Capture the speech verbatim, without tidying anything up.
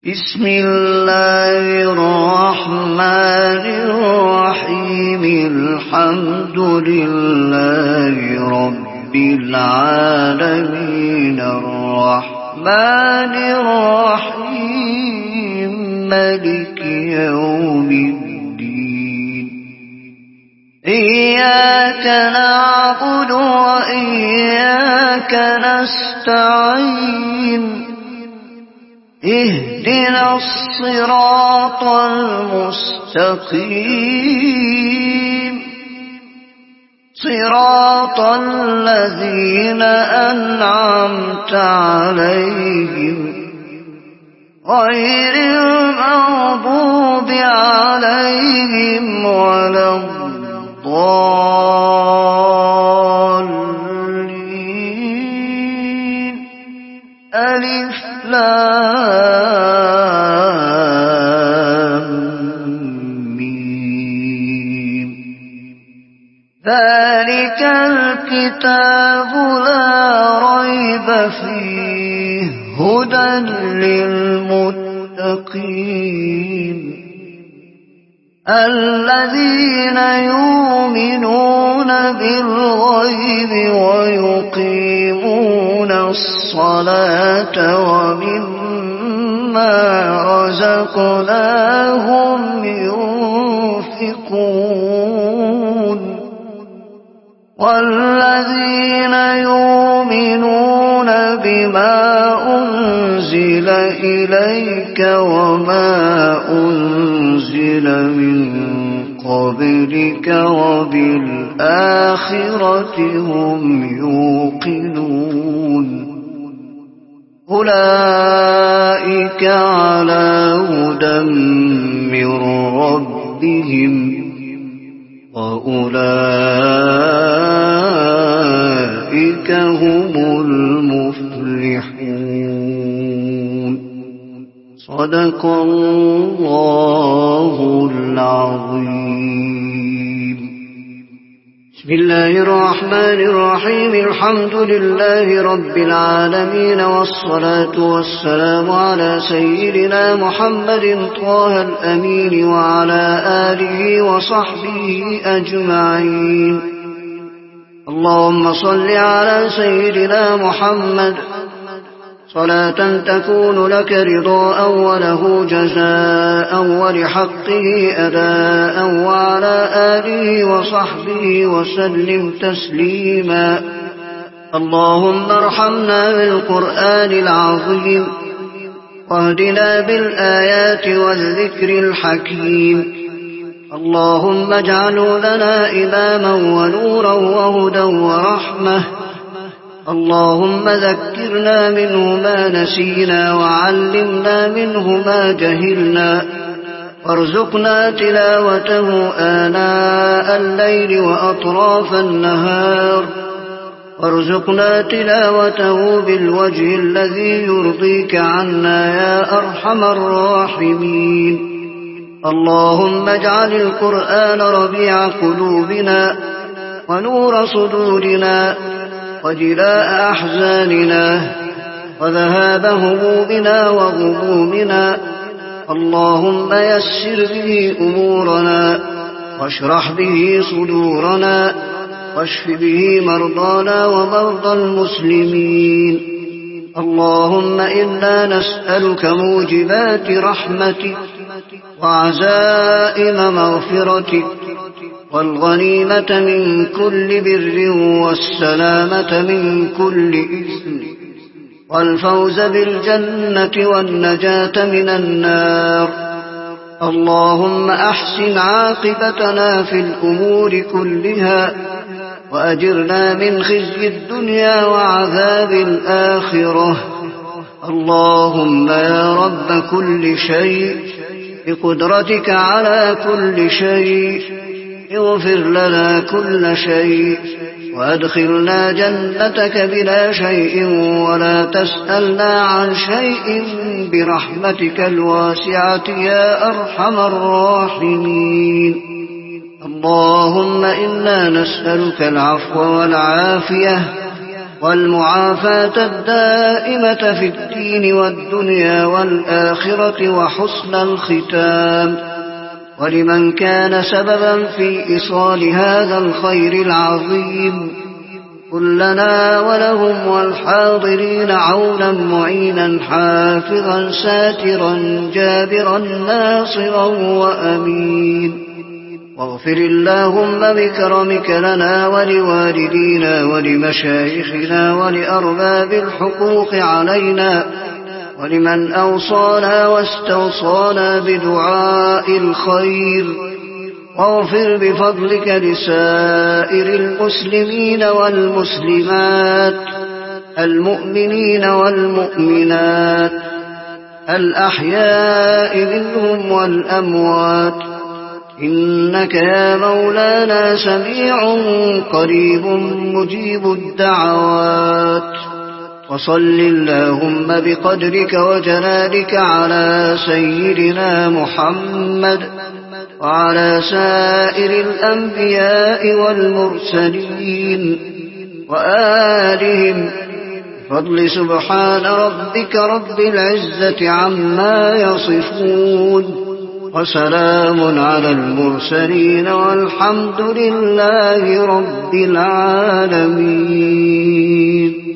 بسم الله الرحمن الرحيم الحمد لله رب العالمين الرحمن الرحيم مالك يوم الدين إياك نعبد وإياك نستعين اهدنا الصراط المستقيم صراط الذين أنعمت عليهم غير المغضوب عليهم ولا الضالين ألف لام ميم ذلك الكتاب لا ريب فيه هدى للمتقين الذين يؤمنون بالغيب ويقيمون الصلاة ومما رزقناهم ينفقون والذين يؤمنون بما أنزل إليك وما أنزل من قبلك وبالآخرة هم يوقنون أولئك على هدى من ربهم وأولئك هم المفلحون صدق الله العظيم بسم الله الرحمن الرحيم الحمد لله رب العالمين والصلاة والسلام على سيدنا محمد طه الأمين وعلى آله وصحبه أجمعين اللهم صل على سيدنا محمد صلاة تكون لك رضاء وله جزاء ولحقه أداء وعلى آله وصحبه وسلم تسليما اللهم ارحمنا بالقرآن العظيم واهدنا بالآيات والذكر الحكيم اللهم اجعله لنا إماما ونورا وهدى ورحمة اللهم ذكرنا منه ما نسينا وعلمنا منه ما جهلنا وارزقنا تلاوته آناء الليل وأطراف النهار وارزقنا تلاوته بالوجه الذي يرضيك عنا يا أرحم الراحمين اللهم اجعل القرآن ربيع قلوبنا ونور صدورنا وجلاء أحزاننا وذهاب همومنا وغمومنا اللهم يسر به أمورنا واشرح به صدورنا واشف به مرضانا ومرضى المسلمين اللهم إنا نسألك موجبات رحمتك وعزائم مغفرتك والغنيمة من كل بر والسلامة من كل إثم والفوز بالجنة والنجاة من النار اللهم أحسن عاقبتنا في الأمور كلها وأجرنا من خزي الدنيا وعذاب الآخرة اللهم يا رب كل شيء بقدرتك على كل شيء اغفر لنا كل شيء وأدخلنا جنتك بلا شيء ولا تسألنا عن شيء برحمتك الواسعة يا أرحم الراحمين اللهم إنا نسألك العفو والعافية والمعافاة الدائمة في الدين والدنيا والآخرة وحسن الختام، ولمن كان سببا في إيصال هذا الخير العظيم كلنا ولهم والحاضرين عونا معينا حافظا ساترا جابرا ناصرا وأمين. واغفر اللهم بكرمك لنا ولوالدينا ولمشايخنا ولأرباب الحقوق علينا ولمن أوصانا واستوصانا بدعاء الخير، واغفر بفضلك لسائر المسلمين والمسلمات المؤمنين والمؤمنات الأحياء منهم والأموات، إنك يا مولانا سميع قريب مجيب الدعوات. وصل اللهم بقدرك وجلالك على سيدنا محمد وعلى سائر الأنبياء والمرسلين وآلهم بفضل سبحان ربك رب العزة عما يصفون، وسلام على المرسلين والحمد لله رب العالمين.